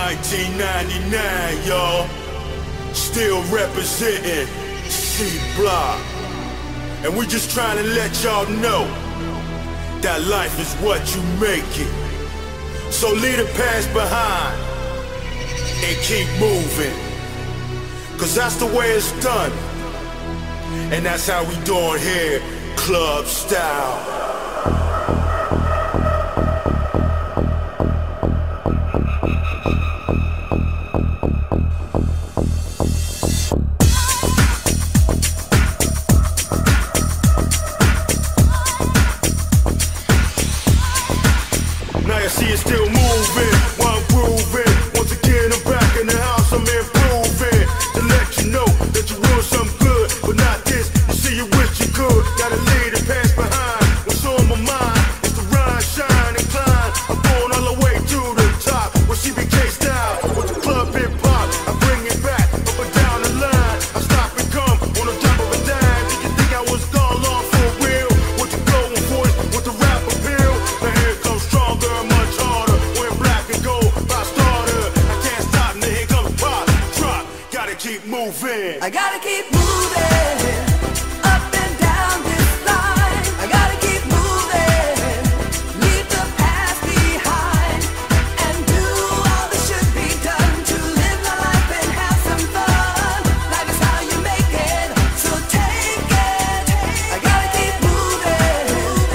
1999, y'all. Still representing C Block. And we just trying to let y'all know that life is what you make it. So leave the past behind and keep moving, cause that's the way it's done. And that's how we doing here, club style. See it still moving, while I'm grooving. Once again I'm back in the house, I'm improving. To let you know that you want something good, but not this. You see you wish you could, gotta leave the past behind. What's on my mind is to rhyme, shine, and climb. I'm going all the way to the top, where CBK style, with the club hip hop. I bring it back, up and down the line. I stop and come on the top of a dime. Did you think I was gone long for real? With the glowing voice, with the rap appeal? Now here it comes stronger, keep moving. I gotta keep moving, up and down this line. I gotta keep moving, leave the past behind, and do all that should be done to live my life and have some fun. Life is how you make it, so take it. I gotta keep moving,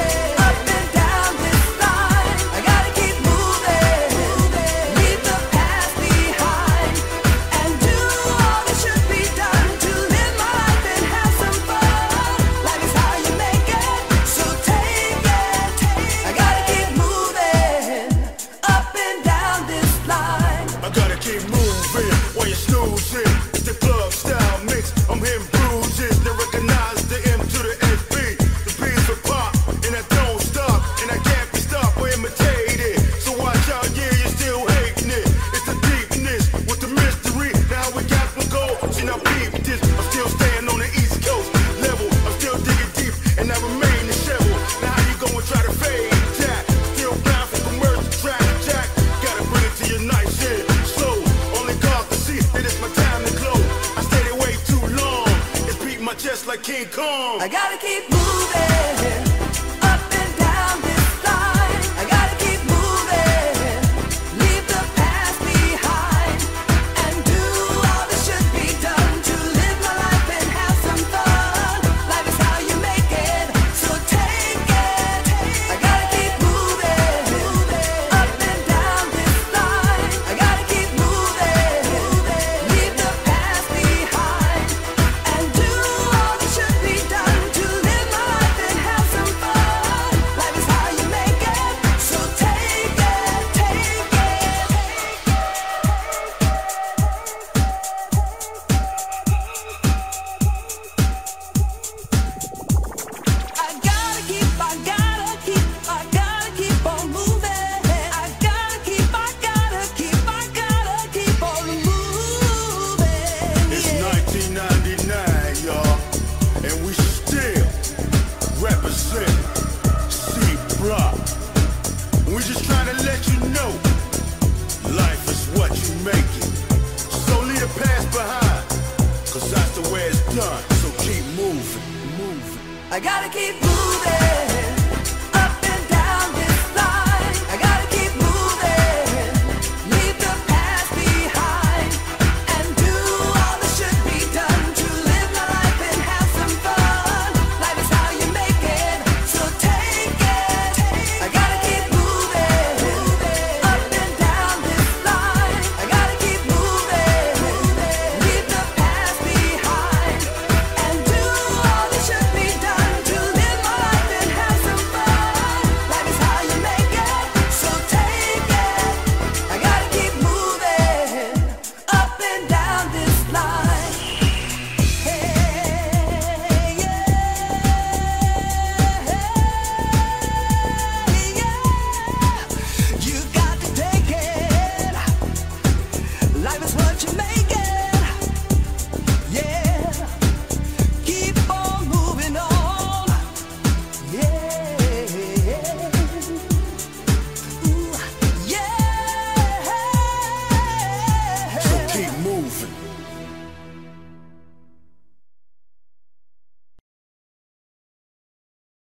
up and down this line. I gotta keep moving, leave the past behind, and do should be done to live my life and have some fun. Life is how you make it, so take it. I gotta keep moving, up and down this line. I gotta keep moving while you're snoozing. It's the club style mix, I'm hitting bruises. They recognize the M to the SB. The B's for pop, and I don't stop. And I can't be stopped or imitated. So watch out, yeah, you're still hating it. It's the deepness with the mystery. Now we got to go. See now peep this, I'm still staying on the East Coast level. I'm still digging deep, and I remain the shovel. Now how you gonna try to fade that? Still bound for commercial track, Jack. Gotta bring it to you nice and slow. Only God can see that it's my time to glow. I stayed away too long, it's beating my chest like King Kong. I gotta keep moving, up and down this line. I gotta keep moving, leave the past behind, and do all that should be done to live my life and have some fun. Life is how you make it, so take it. I gotta keep moving, up and down this line. I gotta keep moving, leave the past behind, and do all that should be done to live my life and have some fun. Life is how you make it, so take it, take it. I gotta keep on moving. I gotta keep on moving. It's 1999, y'all, and we still represent C Block. We just trying to let you know life is what you make it. So leave the past behind, cause that's the way it's done. So keep moving, moving. I gotta keep moving, up and down this line. I gotta keep moving, leave the past behind, and do all that should be done to live my life and have some fun. Life is how you make it, so take it. I gotta keep moving, up and down this line. I gotta keep moving, leave the past behind, and do all that should be done to live my life and have different.